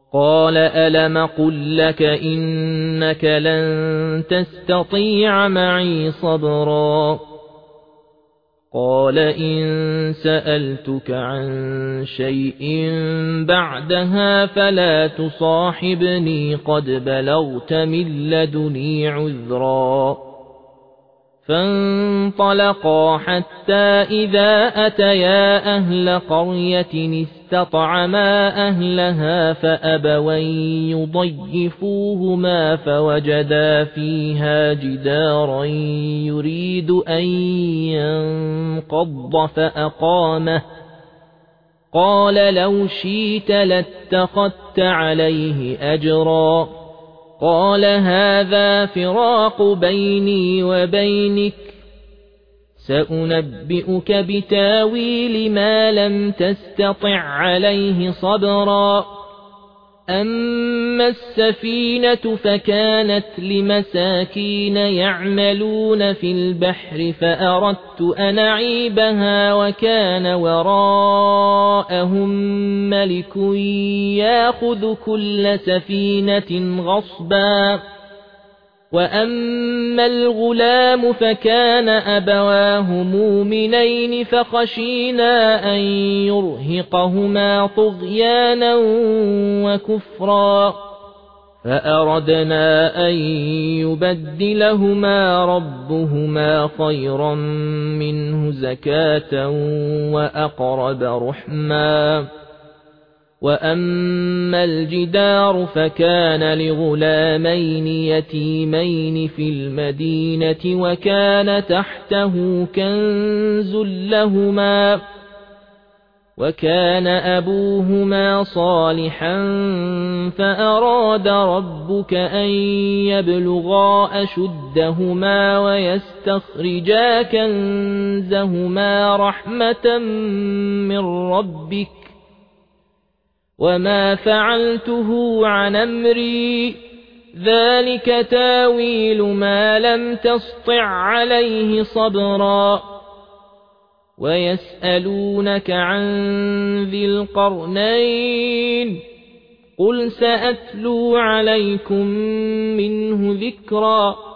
قال ألم قل لك إنك لن تستطيع معي صبرا قال إن سألتك عن شيء بعدها فلا تصاحبني قد بلغت من لدني عذرا فانطلقا حتى إذا أتيا أهل قرية استطعما أهلها فأبوا يضيفوهما فوجدا فيها جدارا يريد أن ينقض فأقامه قال لو شئت لاتخذت عليه أجرا قال هذا فراق بيني وبينك سأنبئك بتاويل ما لم تستطع عليه صبرا أما السفينة فكانت لمساكين يعملون في البحر فأردت أن أعيبها وكان وراءهم ملك يأخذ كل سفينة غصبا وأما الغلام فكان أبواه مؤمنين فخشينا أن يرهقهما طغيانا وكفرا فأردنا أن يبدلهما ربهما خيرا منه زكاة وأقرب رحما وأما الجدار فكان لغلامين يتيمين في المدينة وكان تحته كنز لهما وكان أبوهما صالحا فأراد ربك أن يبلغا أشدهما ويستخرجا كنزهما رحمة من ربك وما فعلته عن أمري ذلك تاويل ما لم تسطع عليه صبرا ويسألونك عن ذي القرنين قل سأتلو عليكم منه ذكرا